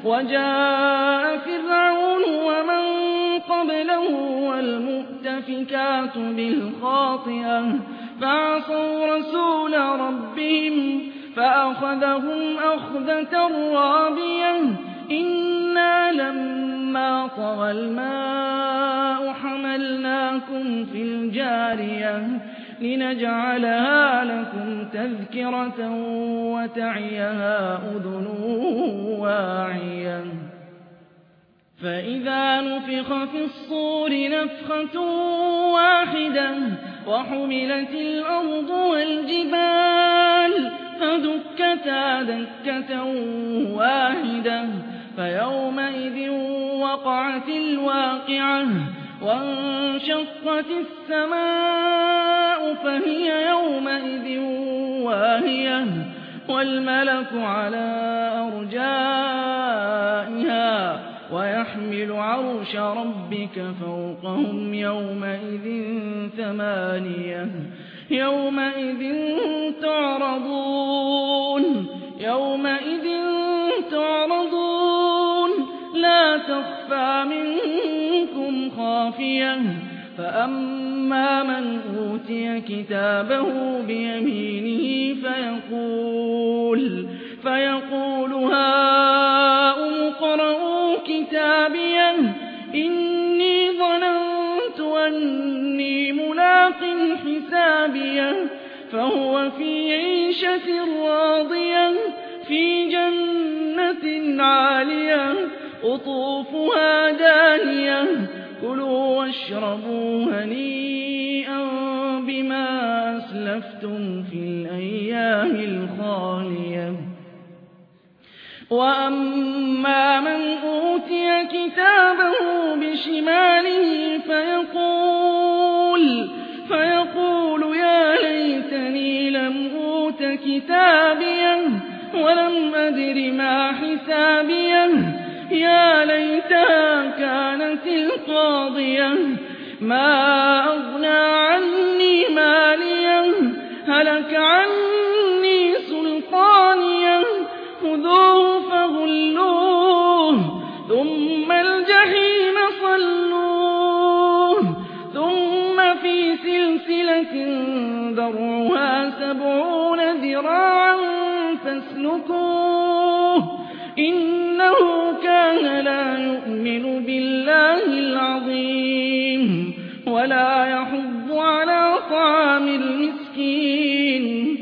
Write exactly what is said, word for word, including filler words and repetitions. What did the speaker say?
وجاء فرعون ومن قبله والمؤتفكات بالخاطئة فعصوا رسول ربهم فأخذهم أخذة رابية إنا لما طغى الماء حملناكم في الجارية لنجعلها لكم تذكرة وتعيها أذن واعية فإذا نفخ في الصور نفخة واحدة وحملت الأرض والجبال فدكتا دكة واحدة فيومئذ وقعت الواقعة وانشقت السماء فهي يومئذ واهية والملك على أرجائها ويحمل عرش ربك فوقهم يومئذ ثمانية يومئذ تعرضون يومئذ تعرضون لا تخفى منكم خافية فأما من أوتي كتابه بيمينه فيقول فيقول هاؤم اقرءوا كتابيه إني ظننت أني ملاق حسابيه فهو في عيشة راضية في جنة عالية قطوفها دانية كلوا واشربوا هنيئا بما أسلفتم في الأيام الخالية وأما من أوتي كتابه بشماله فيقول فيقول يا ليتني لم أوت كتابيه ولم أدر ما حسابيه يا ليتها كانت القاضية ما أغنى عني ماليه هلك عني سلطانيه خذوه فغلوه ثم الجحيم صلوه ثم في سلسلة ذرعها سبعون ذراعا فاسلكوه إنه كان لا يؤمن بالله العظيم ولا يحض على طعام المسكين